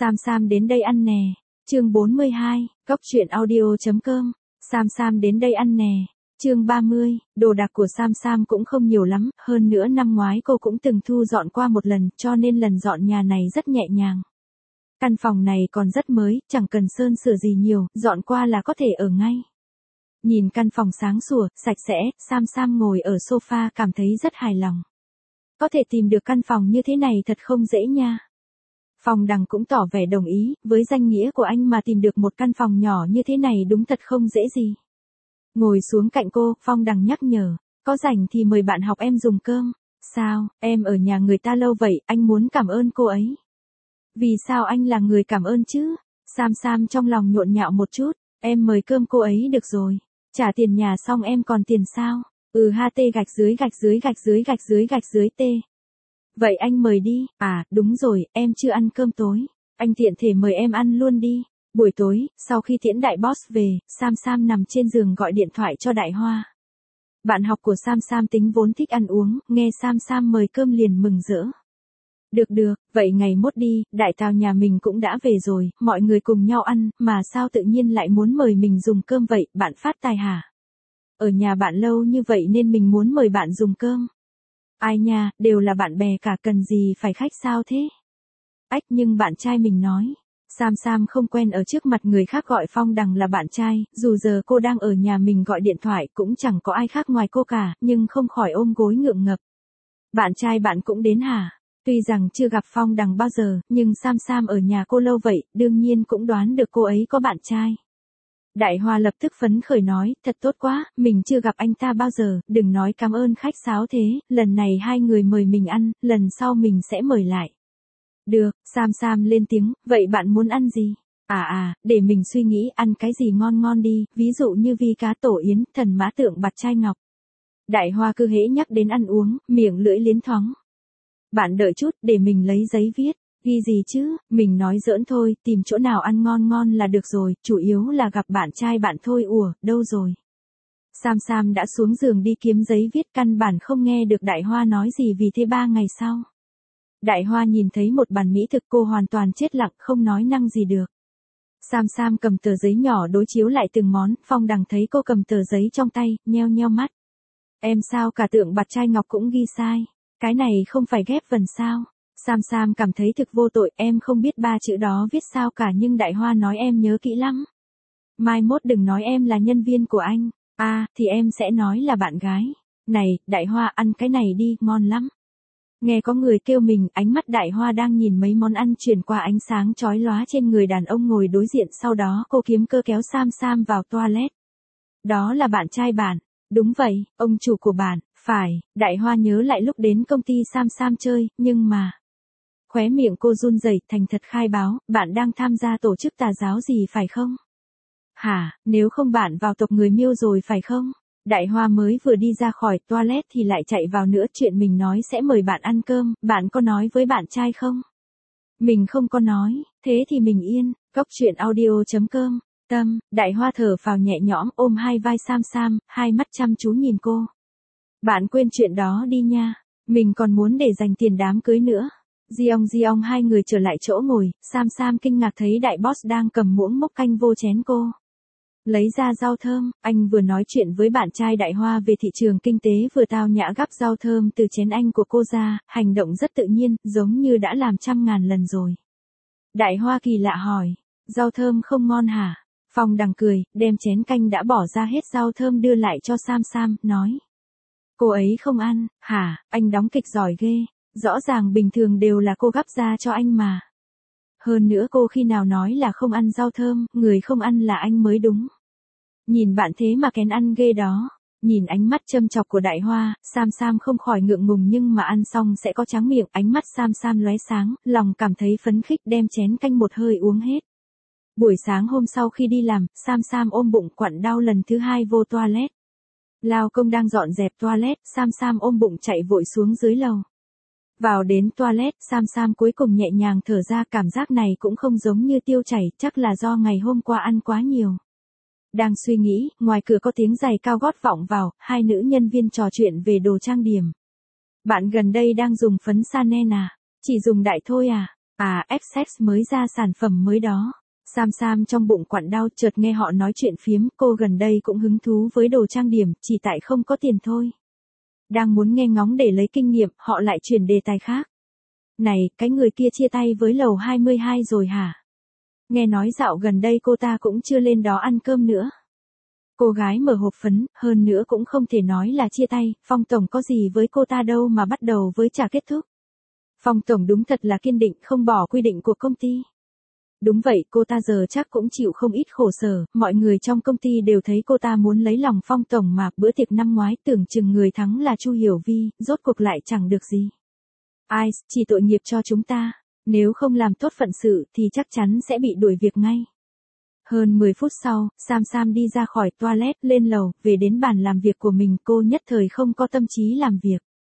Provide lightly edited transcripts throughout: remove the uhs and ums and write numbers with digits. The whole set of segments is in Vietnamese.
Sam Sam đến đây ăn nè. Chương 42, Cóc truyện audio.com. Sam Sam đến đây ăn nè. Chương 30, đồ đạc của Sam Sam cũng không nhiều lắm, hơn nữa năm ngoái cô cũng từng thu dọn qua một lần, cho nên lần dọn nhà này rất nhẹ nhàng. Căn phòng này còn rất mới, chẳng cần sơn sửa gì nhiều, dọn qua là có thể ở ngay. Nhìn căn phòng sáng sủa, sạch sẽ, Sam Sam ngồi ở sofa cảm thấy rất hài lòng. Có thể tìm được căn phòng như thế này thật không dễ nha. Phong Đằng cũng tỏ vẻ đồng ý, với danh nghĩa của anh mà tìm được một căn phòng nhỏ như thế này đúng thật không dễ gì. Ngồi xuống cạnh cô, Phong Đằng nhắc nhở, có rảnh thì mời bạn học em dùng cơm. Sao, em ở nhà người ta lâu vậy, anh muốn cảm ơn cô ấy. Vì sao anh là người cảm ơn chứ? Sam Sam trong lòng nhộn nhạo một chút, em mời cơm cô ấy được rồi. Trả tiền nhà xong em còn tiền sao? HT_gạch dưới Vậy anh mời đi, à, đúng rồi, em chưa ăn cơm tối. Anh tiện thể mời em ăn luôn đi. Buổi tối, sau khi tiễn đại boss về, Sam Sam nằm trên giường gọi điện thoại cho Đại Hoa. Bạn học của Sam Sam tính vốn thích ăn uống, nghe Sam Sam mời cơm liền mừng rỡ. Được, vậy ngày mốt đi, Đại Tào nhà mình cũng đã về rồi, mọi người cùng nhau ăn, mà sao tự nhiên lại muốn mời mình dùng cơm vậy, bạn phát tài hả? Ở nhà bạn lâu như vậy nên mình muốn mời bạn dùng cơm. Ai nha, đều là bạn bè cả, cần gì phải khách sao thế? Ách, nhưng bạn trai mình nói. Sam Sam không quen ở trước mặt người khác gọi Phong Đằng là bạn trai, dù giờ cô đang ở nhà mình gọi điện thoại cũng chẳng có ai khác ngoài cô cả, nhưng không khỏi ôm gối ngượng ngập. Bạn trai bạn cũng đến hả? Tuy rằng chưa gặp Phong Đằng bao giờ, nhưng Sam Sam ở nhà cô lâu vậy, đương nhiên cũng đoán được cô ấy có bạn trai. Đại Hoa lập tức phấn khởi nói, thật tốt quá, mình chưa gặp anh ta bao giờ, đừng nói cảm ơn khách sáo thế, lần này hai người mời mình ăn, lần sau mình sẽ mời lại. Được, Sam Sam lên tiếng, vậy bạn muốn ăn gì? Để mình suy nghĩ, ăn cái gì ngon ngon đi, ví dụ như vi cá tổ yến, thần mã tượng bạt trai ngọc. Đại Hoa cứ hễ nhắc đến ăn uống, miệng lưỡi liến thoáng. Bạn đợi chút, để mình lấy giấy viết. Ghi gì chứ, mình nói giỡn thôi, tìm chỗ nào ăn ngon ngon là được rồi, chủ yếu là gặp bạn trai bạn thôi. Đâu rồi? Sam Sam đã xuống giường đi kiếm giấy viết, căn bản không nghe được Đại Hoa nói gì, vì thế 3 ngày sau. Đại Hoa nhìn thấy một bàn mỹ thực, cô hoàn toàn chết lặng, không nói năng gì được. Sam Sam cầm tờ giấy nhỏ đối chiếu lại từng món, Phong Đằng thấy cô cầm tờ giấy trong tay, nheo nheo mắt. Em sao cả tượng bạt trai ngọc cũng ghi sai, cái này không phải ghép vần sao? Sam Sam cảm thấy thực vô tội, em không biết 3 chữ đó viết sao cả, nhưng Đại Hoa nói em nhớ kỹ lắm. Mai mốt đừng nói em là nhân viên của anh, thì em sẽ nói là bạn gái. Này, Đại Hoa ăn cái này đi, ngon lắm. Nghe có người kêu mình, ánh mắt Đại Hoa đang nhìn mấy món ăn chuyển qua ánh sáng chói lóa trên người đàn ông ngồi đối diện, sau đó cô kiếm cơ kéo Sam Sam vào toilet. Đó là bạn trai bạn. Đúng vậy, ông chủ của bạn, phải, Đại Hoa nhớ lại lúc đến công ty Sam Sam chơi, nhưng mà... Khóe miệng cô run rẩy, thành thật khai báo, bạn đang tham gia tổ chức tà giáo gì phải không? Hả, nếu không bạn vào tộc người Miêu rồi phải không? Đại Hoa mới vừa đi ra khỏi toilet thì lại chạy vào nữa, chuyện mình nói sẽ mời bạn ăn cơm, bạn có nói với bạn trai không? Mình không có nói, thế thì mình yên, Cóc truyện audio.com. Đại Hoa thở phào nhẹ nhõm, ôm hai vai Sam Sam, hai mắt chăm chú nhìn cô. Bạn quên chuyện đó đi nha, mình còn muốn để dành tiền đám cưới nữa. Giong hai người trở lại chỗ ngồi, Sam Sam kinh ngạc thấy đại boss đang cầm muỗng múc canh vô chén cô. Lấy ra rau thơm, anh vừa nói chuyện với bạn trai Đại Hoa về thị trường kinh tế vừa tao nhã gắp rau thơm từ chén anh của cô ra, hành động rất tự nhiên, giống như đã làm 100.000 lần rồi. Đại Hoa kỳ lạ hỏi, rau thơm không ngon hả? Phong Đằng cười, đem chén canh đã bỏ ra hết rau thơm đưa lại cho Sam Sam, nói. Cô ấy không ăn, hả, anh đóng kịch giỏi ghê. Rõ ràng bình thường đều là cô gắp ra cho anh mà. Hơn nữa cô khi nào nói là không ăn rau thơm, người không ăn là anh mới đúng. Nhìn bạn thế mà kén ăn ghê đó. Nhìn ánh mắt châm chọc của Đại Hoa, Sam Sam không khỏi ngượng ngùng, nhưng mà ăn xong sẽ có tráng miệng. Ánh mắt Sam Sam lóe sáng, lòng cảm thấy phấn khích, đem chén canh một hơi uống hết. Buổi sáng hôm sau khi đi làm, Sam Sam ôm bụng quặn đau lần thứ 2 vô toilet. Lao công đang dọn dẹp toilet, Sam Sam ôm bụng chạy vội xuống dưới lầu. Vào đến toilet, Sam Sam cuối cùng nhẹ nhàng thở ra, cảm giác này cũng không giống như tiêu chảy, chắc là do ngày hôm qua ăn quá nhiều. Đang suy nghĩ, ngoài cửa có tiếng giày cao gót vọng vào, hai nữ nhân viên trò chuyện về đồ trang điểm. Bạn gần đây đang dùng phấn Chanel à? Chỉ dùng đại thôi à? À, F-Sex mới ra sản phẩm mới đó. Sam trong bụng quặn đau, chợt nghe họ nói chuyện phiếm, cô gần đây cũng hứng thú với đồ trang điểm, chỉ tại không có tiền thôi. Đang muốn nghe ngóng để lấy kinh nghiệm, họ lại chuyển đề tài khác. Này, cái người kia chia tay với lầu 22 rồi hả? Nghe nói dạo gần đây cô ta cũng chưa lên đó ăn cơm nữa. Cô gái mở hộp phấn, hơn nữa cũng không thể nói là chia tay, Phong tổng có gì với cô ta đâu mà bắt đầu với chả kết thúc. Phong tổng đúng thật là kiên định không bỏ quy định của công ty. Đúng vậy, cô ta giờ chắc cũng chịu không ít khổ sở, mọi người trong công ty đều thấy cô ta muốn lấy lòng Phong tổng mà, bữa tiệc năm ngoái tưởng chừng người thắng là Chu Hiểu Vi, rốt cuộc lại chẳng được gì. Ai, chỉ tội nghiệp cho chúng ta, nếu không làm tốt phận sự thì chắc chắn sẽ bị đuổi việc ngay. Hơn 10 phút sau, Sam đi ra khỏi toilet, lên lầu, về đến bàn làm việc của mình, cô nhất thời không có tâm trí làm việc.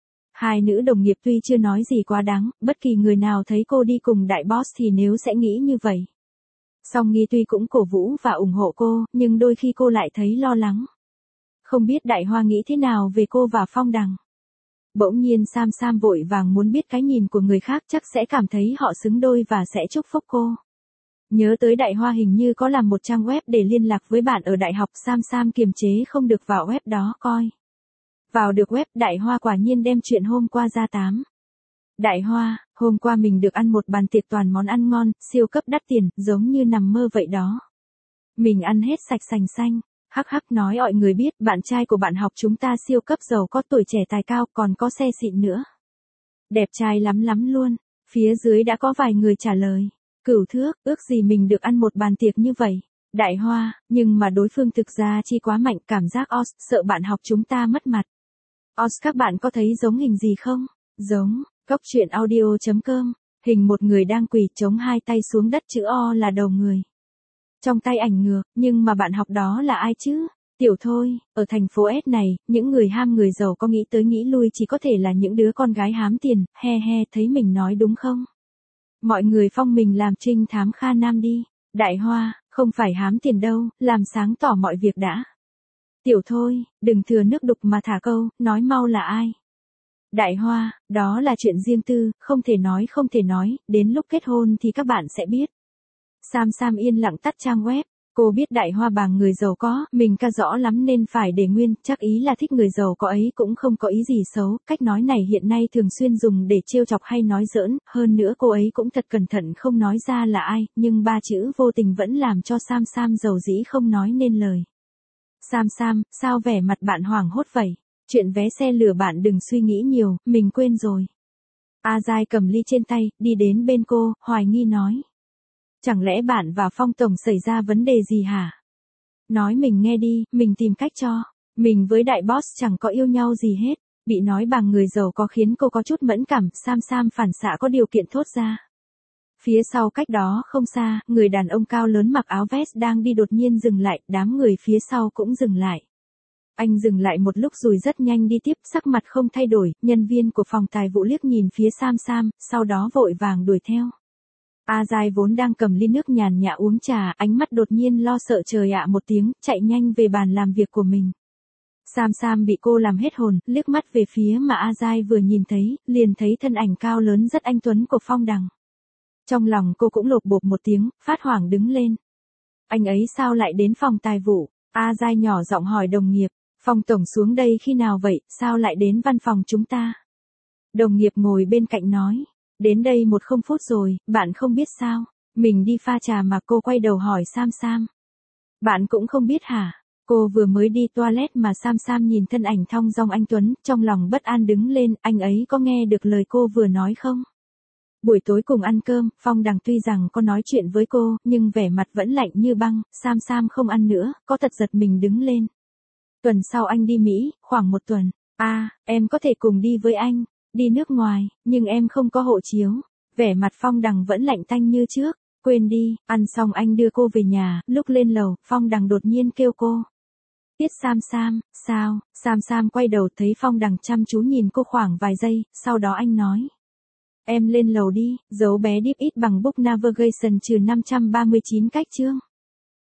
Hai nữ đồng nghiệp tuy chưa nói gì quá đáng, bất kỳ người nào thấy cô đi cùng đại boss thì nếu sẽ nghĩ như vậy. Song Nghi tuy cũng cổ vũ và ủng hộ cô, nhưng đôi khi cô lại thấy lo lắng. Không biết Đại Hoa nghĩ thế nào về cô và Phong Đằng. Bỗng nhiên Sam vội vàng muốn biết cái nhìn của người khác, chắc sẽ cảm thấy họ xứng đôi và sẽ chúc phúc cô. Nhớ tới Đại Hoa hình như có làm một trang web để liên lạc với bạn ở đại học, Sam kiềm chế không được vào web đó coi. Vào được web, Đại Hoa quả nhiên đem chuyện hôm qua ra tám. Đại Hoa, hôm qua mình được ăn một bàn tiệc toàn món ăn ngon, siêu cấp đắt tiền, giống như nằm mơ vậy đó. Mình ăn hết sạch sành xanh, hắc nói mọi người biết, bạn trai của bạn học chúng ta siêu cấp giàu có, tuổi trẻ tài cao, còn có xe xịn nữa. Đẹp trai lắm luôn, phía dưới đã có vài người trả lời. Cửu thước, ước gì mình được ăn một bàn tiệc như vậy. Đại Hoa, nhưng mà đối phương thực ra chi quá mạnh, cảm giác sợ bạn học chúng ta mất mặt. Các bạn có thấy giống hình gì không? Giống, Cốc truyện audio.com, hình một người đang quỳ chống hai tay xuống đất, chữ O là đầu người. Trong tay ảnh ngược, nhưng mà bạn học đó là ai chứ? Tiểu thôi, ở thành phố S này, những người ham người giàu có nghĩ tới nghĩ lui chỉ có thể là những đứa con gái hám tiền, he, thấy mình nói đúng không? Mọi người phong mình làm trinh thám Kha Nam đi. Đại Hoa, không phải hám tiền đâu, làm sáng tỏ mọi việc đã. Tiểu thôi, đừng thừa nước đục mà thả câu, nói mau là ai. Đại Hoa, đó là chuyện riêng tư, không thể nói, đến lúc kết hôn thì các bạn sẽ biết. Sam yên lặng tắt trang web. Cô biết Đại Hoa bằng người giàu có, mình ca rõ lắm nên phải để nguyên, chắc ý là thích người giàu có ấy, cũng không có ý gì xấu, cách nói này hiện nay thường xuyên dùng để trêu chọc hay nói giỡn, hơn nữa cô ấy cũng thật cẩn thận không nói ra là ai, nhưng ba chữ vô tình vẫn làm cho Sam dầu dĩ không nói nên lời. Sam, sao vẻ mặt bạn hoảng hốt vậy? Chuyện vé xe lửa bạn đừng suy nghĩ nhiều, mình quên rồi. Giai cầm ly trên tay, đi đến bên cô, hoài nghi nói. Chẳng lẽ bạn và Phong tổng xảy ra vấn đề gì hả? Nói mình nghe đi, mình tìm cách cho. Mình với đại boss chẳng có yêu nhau gì hết. Bị nói bằng người giàu có khiến cô có chút mẫn cảm, Sam phản xạ có điều kiện thốt ra. Phía sau cách đó không xa, người đàn ông cao lớn mặc áo vest đang đi đột nhiên dừng lại, đám người phía sau cũng dừng lại. Anh dừng lại một lúc rồi rất nhanh đi tiếp, sắc mặt không thay đổi, nhân viên của phòng tài vụ liếc nhìn phía Sam, sau đó vội vàng đuổi theo. Giai vốn đang cầm ly nước nhàn nhã uống trà, ánh mắt đột nhiên lo sợ trời ạ một tiếng, chạy nhanh về bàn làm việc của mình. Sam bị cô làm hết hồn, liếc mắt về phía mà Giai vừa nhìn thấy, liền thấy thân ảnh cao lớn rất anh tuấn của Phong Đằng. Trong lòng cô cũng lột bột một tiếng, phát hoảng đứng lên. Anh ấy sao lại đến phòng tài vụ? Giai nhỏ giọng hỏi đồng nghiệp, Phong tổng xuống đây khi nào vậy, sao lại đến văn phòng chúng ta? Đồng nghiệp ngồi bên cạnh nói. Đến đây 10 phút rồi, bạn không biết sao? Mình đi pha trà mà. Cô quay đầu hỏi Sam. Bạn cũng không biết hả? Cô vừa mới đi toilet mà. Sam nhìn thân ảnh thong dong anh tuấn, trong lòng bất an đứng lên, anh ấy có nghe được lời cô vừa nói không? Buổi tối cùng ăn cơm, Phong Đằng tuy rằng có nói chuyện với cô, nhưng vẻ mặt vẫn lạnh như băng, Sam không ăn nữa, có thật giật mình đứng lên. Tuần sau anh đi Mỹ, khoảng 1 tuần. Em có thể cùng đi với anh. Đi nước ngoài, nhưng em không có hộ chiếu. Vẻ mặt Phong Đằng vẫn lạnh tanh như trước. Quên đi, ăn xong anh đưa cô về nhà, lúc lên lầu, Phong Đằng đột nhiên kêu cô. Tiết Sam, sao? Sam quay đầu thấy Phong Đằng chăm chú nhìn cô khoảng vài giây, sau đó anh nói. Em lên lầu đi, dấu bé deep it bằng book navigation trừ 539 cách chương.